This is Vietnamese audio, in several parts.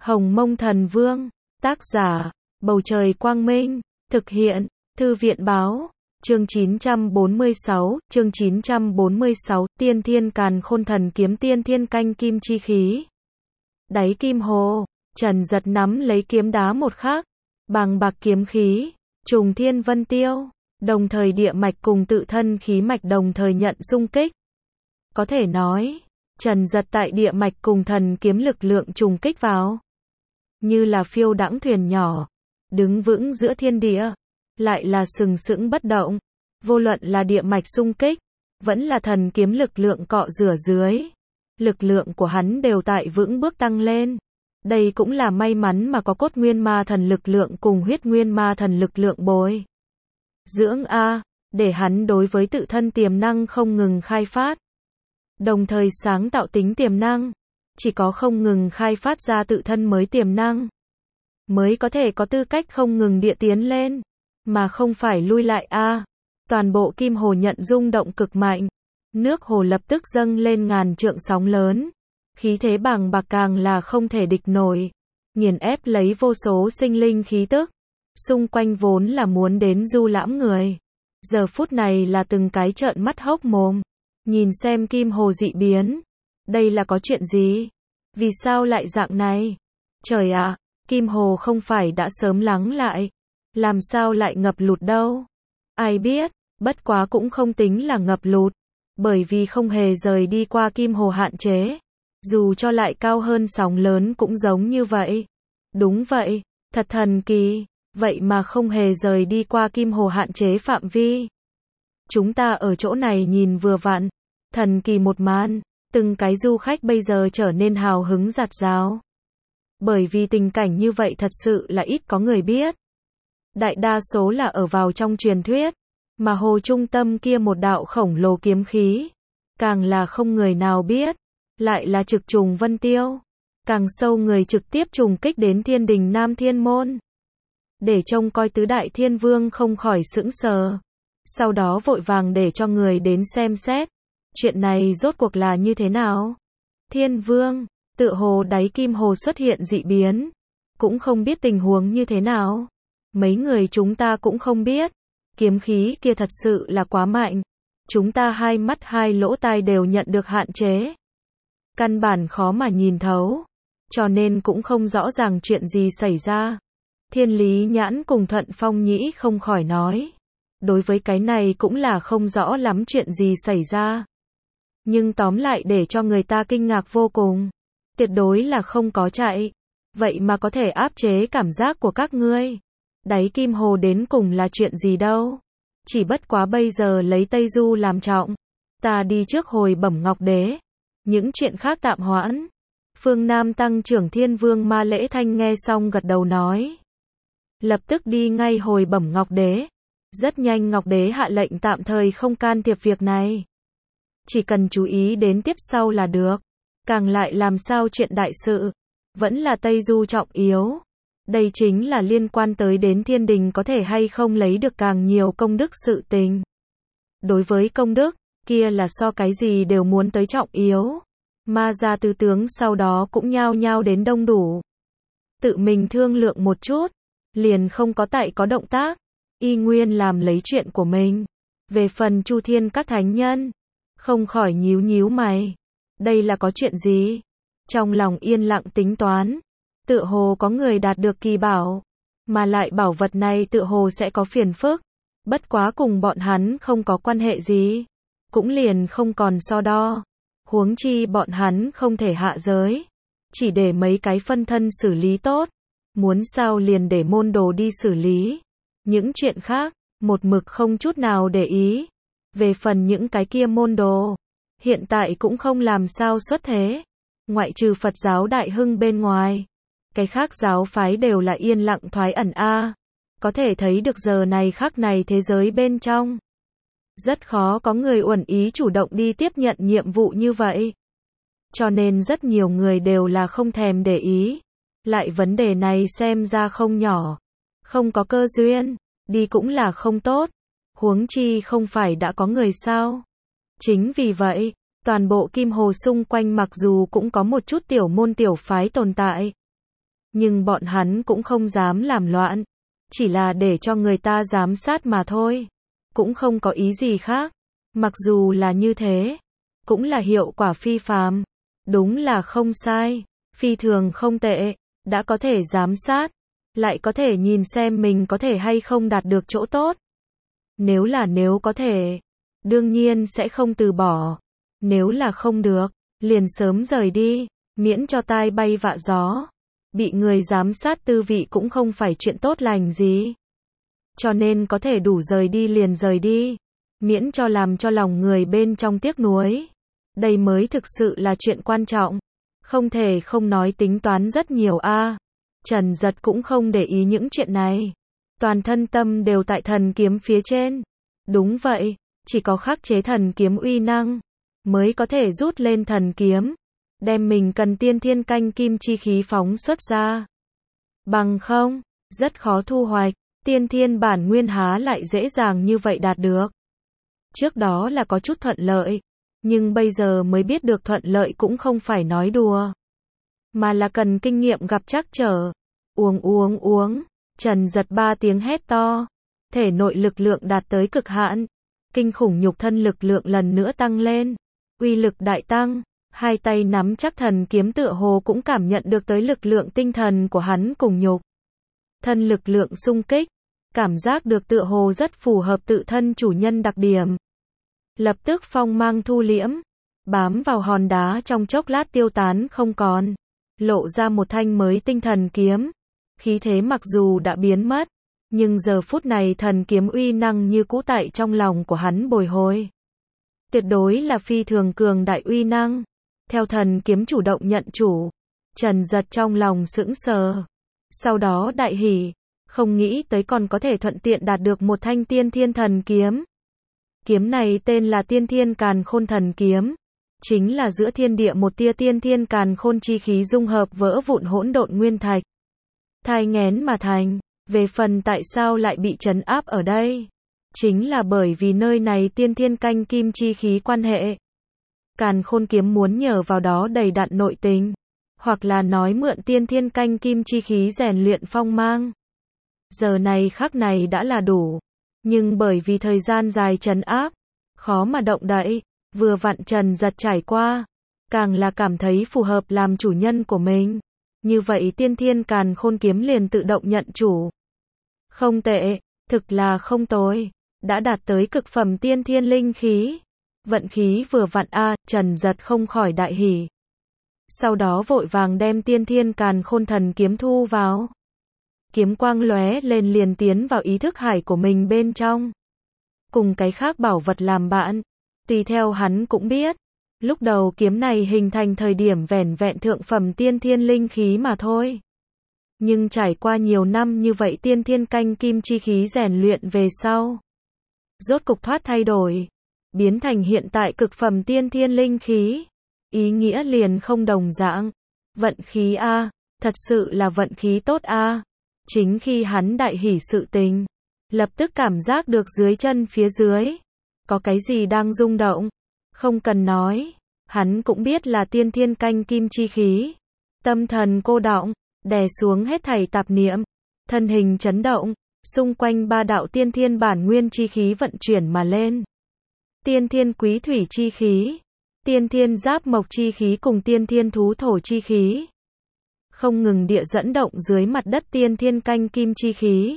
Hồng Mông Thần Vương, tác giả, Bầu Trời Quang Minh, thực hiện, Thư viện Báo, chương 946, Tiên Thiên Càn Khôn Thần Kiếm Tiên Thiên Canh Kim Chi Khí. Đáy kim hồ, Trần Giật nắm lấy kiếm đá một khắc, bàng bạc kiếm khí, trùng thiên vân tiêu, đồng thời địa mạch cùng tự thân khí mạch đồng thời nhận xung kích. Có thể nói, Trần Giật tại địa mạch cùng thần kiếm lực lượng trùng kích vào, như là phiêu đãng thuyền nhỏ, đứng vững giữa thiên địa, lại là sừng sững bất động. Vô luận là địa mạch xung kích, vẫn là thần kiếm lực lượng cọ rửa dưới, lực lượng của hắn đều tại vững bước tăng lên. Đây cũng là may mắn mà có cốt nguyên ma thần lực lượng cùng huyết nguyên ma thần lực lượng bồi dưỡng để hắn đối với tự thân tiềm năng không ngừng khai phát, đồng thời sáng tạo tính tiềm năng. Chỉ có không ngừng khai phát ra tự thân mới tiềm năng, mới có thể có tư cách không ngừng địa tiến lên, mà không phải lui lại Toàn bộ kim hồ nhận rung động cực mạnh, nước hồ lập tức dâng lên ngàn trượng sóng lớn, khí thế bàng bạc càng là không thể địch nổi, nghiền ép lấy vô số sinh linh khí tức. Xung quanh vốn là muốn đến du lãm người, giờ phút này là từng cái trợn mắt hốc mồm, nhìn xem kim hồ dị biến. Đây là có chuyện gì? Vì sao lại dạng này? Trời ạ, kim hồ không phải đã sớm lắng lại, làm sao lại ngập lụt đâu? Ai biết, bất quá cũng không tính là ngập lụt, bởi vì không hề rời đi qua kim hồ hạn chế. Dù cho lại cao hơn sóng lớn cũng giống như vậy. Đúng vậy, thật thần kỳ, vậy mà không hề rời đi qua kim hồ hạn chế phạm vi. Chúng ta ở chỗ này nhìn vừa vặn, thần kỳ một màn, từng cái du khách bây giờ trở nên hào hứng rạt rào. Bởi vì tình cảnh như vậy thật sự là ít có người biết. Đại đa số là ở vào trong truyền thuyết, mà hồ trung tâm kia một đạo khổng lồ kiếm khí, càng là không người nào biết, lại là trực trùng vân tiêu, càng sâu người trực tiếp trùng kích đến thiên đình Nam Thiên Môn. Để trông coi tứ đại thiên vương không khỏi sững sờ, sau đó vội vàng để cho người đến xem xét, chuyện này rốt cuộc là như thế nào. Thiên vương, tựa hồ đáy kim hồ xuất hiện dị biến, cũng không biết tình huống như thế nào. Mấy người chúng ta cũng không biết, kiếm khí kia thật sự là quá mạnh, chúng ta hai mắt hai lỗ tai đều nhận được hạn chế, căn bản khó mà nhìn thấu, cho nên cũng không rõ ràng chuyện gì xảy ra. Thiên Lý Nhãn cùng Thuận Phong Nhĩ không khỏi nói, đối với cái này cũng là không rõ lắm chuyện gì xảy ra, nhưng tóm lại để cho người ta kinh ngạc vô cùng, tuyệt đối là không có chạy, vậy mà có thể áp chế cảm giác của các ngươi. Đáy kim hồ đến cùng là chuyện gì đâu, chỉ bất quá bây giờ lấy Tây Du làm trọng, ta đi trước hồi bẩm Ngọc Đế, những chuyện khác tạm hoãn. Phương Nam Tăng trưởng Thiên Vương Ma Lễ Thanh nghe xong gật đầu nói, lập tức đi ngay hồi bẩm Ngọc Đế. Rất nhanh Ngọc Đế hạ lệnh tạm thời không can thiệp việc này, chỉ cần chú ý đến tiếp sau là được, càng lại làm sao chuyện đại sự, vẫn là Tây Du trọng yếu. Đây chính là liên quan tới đến thiên đình có thể hay không lấy được càng nhiều công đức sự tình. Đối với công đức, kia là so cái gì đều muốn tới trọng yếu. Ma gia tứ tướng sau đó cũng nhao nhao đến đông đủ. Tự mình thương lượng một chút, liền không có có động tác, y nguyên làm lấy chuyện của mình. Về phần Chu Thiên các thánh nhân, không khỏi nhíu nhíu mày. Đây là có chuyện gì? Trong lòng yên lặng tính toán. Tựa hồ có người đạt được kỳ bảo, mà lại bảo vật này tựa hồ sẽ có phiền phức, bất quá cùng bọn hắn không có quan hệ gì, cũng liền không còn so đo. Huống chi bọn hắn không thể hạ giới, chỉ để mấy cái phân thân xử lý tốt, muốn sao liền để môn đồ đi xử lý. Những chuyện khác, một mực không chút nào để ý. Về phần những cái kia môn đồ, hiện tại cũng không làm sao xuất thế, ngoại trừ Phật giáo Đại Hưng bên ngoài. Cái khác giáo phái đều là yên lặng thoái ẩn có thể thấy được giờ này khắc này thế giới bên trong, rất khó có người uẩn ý chủ động đi tiếp nhận nhiệm vụ như vậy. Cho nên rất nhiều người đều là không thèm để ý. Lại vấn đề này xem ra không nhỏ, không có cơ duyên, đi cũng là không tốt. Huống chi không phải đã có người sao? Chính vì vậy, toàn bộ kim hồ xung quanh mặc dù cũng có một chút tiểu môn tiểu phái tồn tại, nhưng bọn hắn cũng không dám làm loạn, chỉ là để cho người ta giám sát mà thôi, cũng không có ý gì khác. Mặc dù là như thế, cũng là hiệu quả phi phàm, đúng là không sai, phi thường không tệ, đã có thể giám sát, lại có thể nhìn xem mình có thể hay không đạt được chỗ tốt. Nếu có thể, đương nhiên sẽ không từ bỏ, nếu là không được, liền sớm rời đi, miễn cho tai bay vạ gió. Bị người giám sát tư vị cũng không phải chuyện tốt lành gì. Cho nên có thể đủ rời đi liền rời đi, miễn cho làm cho lòng người bên trong tiếc nuối. Đây mới thực sự là chuyện quan trọng. Không thể không nói tính toán rất nhiều a. Trần Giật cũng không để ý những chuyện này. Toàn thân tâm đều tại thần kiếm phía trên. Đúng vậy, chỉ có khắc chế thần kiếm uy năng, mới có thể rút lên thần kiếm, đem mình cần tiên thiên canh kim chi khí phóng xuất ra. Bằng không, rất khó thu hoạch, tiên thiên bản nguyên há lại dễ dàng như vậy đạt được. Trước đó là có chút thuận lợi, nhưng bây giờ mới biết được thuận lợi cũng không phải nói đùa, mà là cần kinh nghiệm gặp trắc trở. Uống. Trần Giật 3 tiếng hét to, thể nội lực lượng đạt tới cực hạn, kinh khủng nhục thân lực lượng lần nữa tăng lên, uy lực đại tăng. Hai tay nắm chắc thần kiếm tựa hồ cũng cảm nhận được tới lực lượng tinh thần của hắn cùng nhục thân lực lượng xung kích, cảm giác được tựa hồ rất phù hợp tự thân chủ nhân đặc điểm. Lập tức phong mang thu liễm, bám vào hòn đá trong chốc lát tiêu tán không còn, lộ ra một thanh mới tinh thần kiếm. Khí thế mặc dù đã biến mất, nhưng giờ phút này thần kiếm uy năng như cũ tại trong lòng của hắn bồi hồi. Tuyệt đối là phi thường cường đại uy năng. Theo thần kiếm chủ động nhận chủ, Trần Giật trong lòng sững sờ. Sau đó đại hỉ, không nghĩ tới còn có thể thuận tiện đạt được một thanh tiên thiên thần kiếm. Kiếm này tên là Tiên Thiên Càn Khôn Thần Kiếm, chính là giữa thiên địa một tia tiên thiên càn khôn chi khí dung hợp vỡ vụn hỗn độn nguyên thạch, thai nghén mà thành. Về phần tại sao lại bị trấn áp ở đây, chính là bởi vì nơi này tiên thiên canh kim chi khí quan hệ. Càn Khôn kiếm muốn nhờ vào đó đầy đặn nội tình, hoặc là nói mượn tiên thiên canh kim chi khí rèn luyện phong mang. Giờ này khắc này đã là đủ, nhưng bởi vì thời gian dài trấn áp, khó mà động đậy, vừa vặn Trần Giật trải qua, càng là cảm thấy phù hợp làm chủ nhân của mình. Như vậy tiên thiên càn khôn kiếm liền tự động nhận chủ. Không tệ, thực là không tồi, đã đạt tới cực phẩm tiên thiên linh khí. Vận khí vừa vặn a, Trần Giật không khỏi đại hỉ. Sau đó vội vàng đem tiên thiên càn khôn thần kiếm thu vào. Kiếm quang lóe lên liền tiến vào ý thức hải của mình bên trong. Cùng cái khác bảo vật làm bạn, tùy theo hắn cũng biết, lúc đầu kiếm này hình thành thời điểm vẻn vẹn thượng phẩm tiên thiên linh khí mà thôi. Nhưng trải qua nhiều năm như vậy tiên thiên canh kim chi khí rèn luyện về sau, rốt cục thoát thay đổi, biến thành hiện tại cực phẩm tiên thiên linh khí. Ý nghĩa liền không đồng dạng. Vận khí a, thật sự là vận khí tốt a. Chính khi hắn đại hỉ sự tình, lập tức cảm giác được dưới chân phía dưới có cái gì đang rung động. Không cần nói, hắn cũng biết là tiên thiên canh kim chi khí. Tâm thần cô đọng, đè xuống hết thảy tạp niệm, thân hình chấn động, xung quanh ba đạo tiên thiên bản nguyên chi khí vận chuyển mà lên. Tiên thiên quý thủy chi khí, tiên thiên giáp mộc chi khí cùng tiên thiên thú thổ chi khí, không ngừng địa dẫn động dưới mặt đất tiên thiên canh kim chi khí.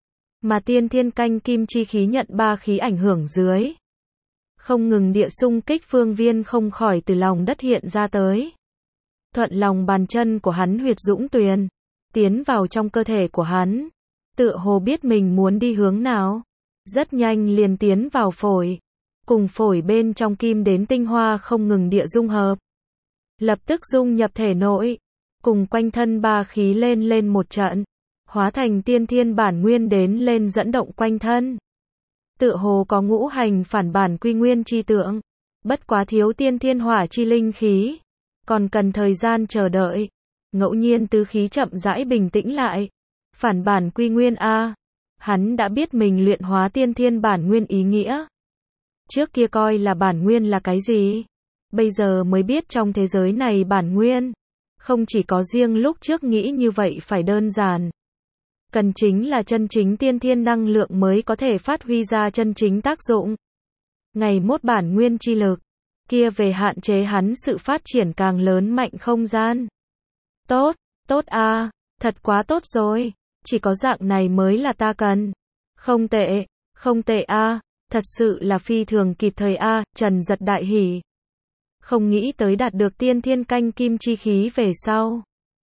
Mà tiên thiên canh kim chi khí nhận ba khí ảnh hưởng dưới, không ngừng địa xung kích phương viên không khỏi từ lòng đất hiện ra tới. Thuận lòng bàn chân của hắn huyệt dũng tuyền, tiến vào trong cơ thể của hắn, tựa hồ biết mình muốn đi hướng nào. Rất nhanh liền tiến vào phổi, cùng phổi bên trong kim đến tinh hoa không ngừng địa dung hợp. Lập tức dung nhập thể nội, cùng quanh thân ba khí lên một trận, hóa thành tiên thiên bản nguyên đến lên dẫn động quanh thân. Tựa hồ có ngũ hành phản bản quy nguyên chi tượng, bất quá thiếu tiên thiên hỏa chi linh khí, còn cần thời gian chờ đợi. Ngẫu nhiên tứ khí chậm rãi bình tĩnh lại. Phản bản quy nguyên a, hắn đã biết mình luyện hóa tiên thiên bản nguyên ý nghĩa. Trước kia coi là bản nguyên là cái gì, bây giờ mới biết trong thế giới này bản nguyên Không chỉ có riêng lúc trước nghĩ như vậy phải đơn giản. Cần chính là chân chính tiên thiên năng lượng mới có thể phát huy ra chân chính tác dụng. Ngày mốt bản nguyên chi lực, kia về hạn chế hắn sự phát triển càng lớn mạnh không gian. Tốt, tốt a, thật quá tốt rồi, chỉ có dạng này mới là ta cần. Không tệ a, thật sự là phi thường kịp thời a, Trần Giật đại hỉ. Không nghĩ tới đạt được tiên thiên canh kim chi khí về sau.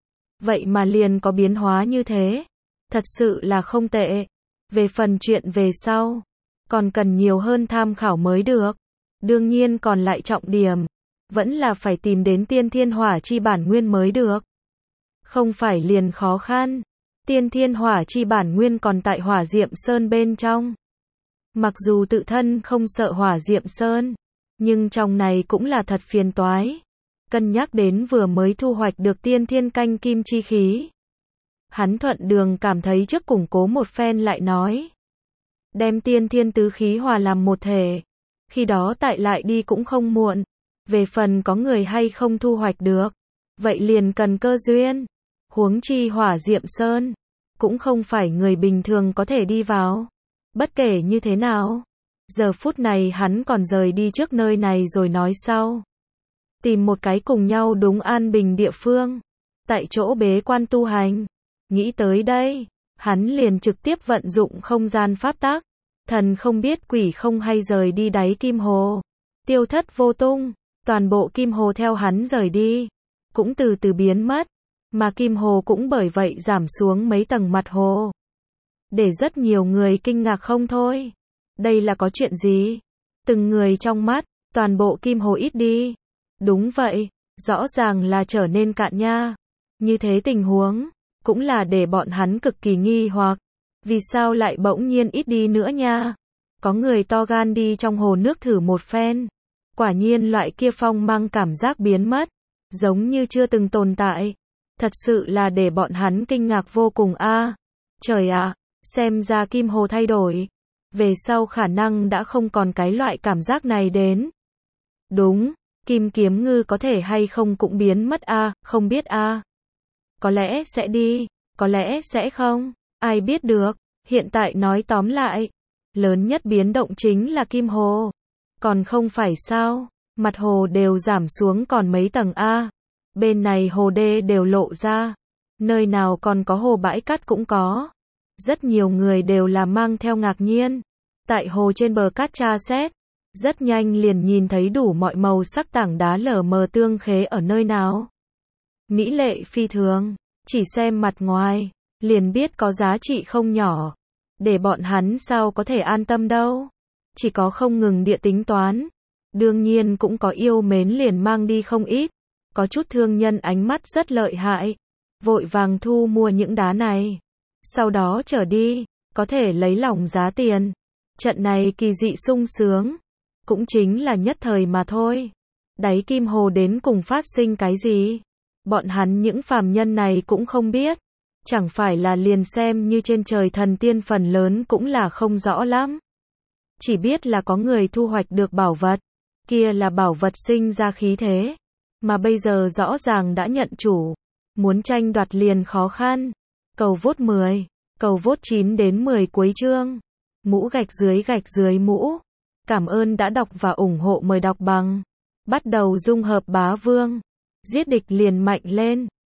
Vậy mà liền có biến hóa như thế. Thật sự là không tệ. Về phần chuyện về sau, còn cần nhiều hơn tham khảo mới được. Đương nhiên còn lại trọng điểm, vẫn là phải tìm đến tiên thiên hỏa chi bản nguyên mới được. Không phải liền khó khăn. Tiên thiên hỏa chi bản nguyên còn tại hỏa diệm sơn bên trong. Mặc dù tự thân không sợ hỏa diệm sơn, nhưng trong này cũng là thật phiền toái. Cân nhắc đến vừa mới thu hoạch được tiên thiên canh kim chi khí. Hắn thuận đường cảm thấy trước củng cố một phen lại nói. Đem tiên thiên tứ khí hòa làm một thể. Khi đó tại lại đi cũng không muộn. Về phần có người hay không thu hoạch được. Vậy liền cần cơ duyên. Huống chi hỏa diệm sơn. Cũng không phải người bình thường có thể đi vào. Bất kể như thế nào. Giờ phút này hắn còn rời đi trước nơi này rồi nói sau. Tìm một cái cùng nhau đúng an bình địa phương. Tại chỗ bế quan tu hành. Nghĩ tới đây, hắn liền trực tiếp vận dụng không gian pháp tắc. Thần không biết quỷ không hay rời đi đáy kim hồ. Tiêu thất vô tung, toàn bộ kim hồ theo hắn rời đi. Cũng từ từ biến mất. Mà kim hồ cũng bởi vậy giảm xuống mấy tầng mặt hồ. Để rất nhiều người kinh ngạc không thôi. Đây là có chuyện gì? Từng người trong mắt, toàn bộ kim hồ ít đi. Đúng vậy, rõ ràng là trở nên cạn nha. Như thế tình huống, cũng là để bọn hắn cực kỳ nghi hoặc. Vì sao lại bỗng nhiên ít đi nữa nha? Có người to gan đi trong hồ nước thử một phen. Quả nhiên loại kia phong mang cảm giác biến mất. Giống như chưa từng tồn tại. Thật sự là để bọn hắn kinh ngạc vô cùng a. Trời ạ, xem ra kim hồ thay đổi. Về sau khả năng đã không còn cái loại cảm giác này đến. Đúng, kim kiếm ngư có thể hay không cũng biến mất a, không biết a. Có lẽ sẽ đi, có lẽ sẽ không, ai biết được. Hiện tại nói tóm lại, lớn nhất biến động chính là kim hồ. Còn không phải sao, mặt hồ đều giảm xuống còn mấy tầng a. Bên này hồ đê đều lộ ra, nơi nào còn có hồ bãi cát cũng có. Rất nhiều người đều là mang theo ngạc nhiên. Tại hồ trên bờ cát tra xét, rất nhanh liền nhìn thấy đủ mọi màu sắc tảng đá lờ mờ tương khế ở nơi nào. Mỹ lệ phi thường, chỉ xem mặt ngoài, liền biết có giá trị không nhỏ. Để bọn hắn sao có thể an tâm đâu. Chỉ có không ngừng địa tính toán. Đương nhiên cũng có yêu mến liền mang đi không ít. Có chút thương nhân ánh mắt rất lợi hại. Vội vàng thu mua những đá này. Sau đó trở đi, có thể lấy lỏng giá tiền. Trận này kỳ dị sung sướng. Cũng chính là nhất thời mà thôi. Đáy kim hồ đến cùng phát sinh cái gì? Bọn hắn những phàm nhân này cũng không biết. Chẳng phải là liền xem như trên trời thần tiên phần lớn cũng là không rõ lắm. Chỉ biết là có người thu hoạch được bảo vật. Kia là bảo vật sinh ra khí thế. Mà bây giờ rõ ràng đã nhận chủ. Muốn tranh đoạt liền khó khăn. Cầu vote 10. Cầu vote 9 đến 10 cuối chương. Mũ gạch dưới mũ. Cảm ơn đã đọc và ủng hộ, mời đọc bằng. Bắt đầu dung hợp bá vương. Giết địch liền mạnh lên.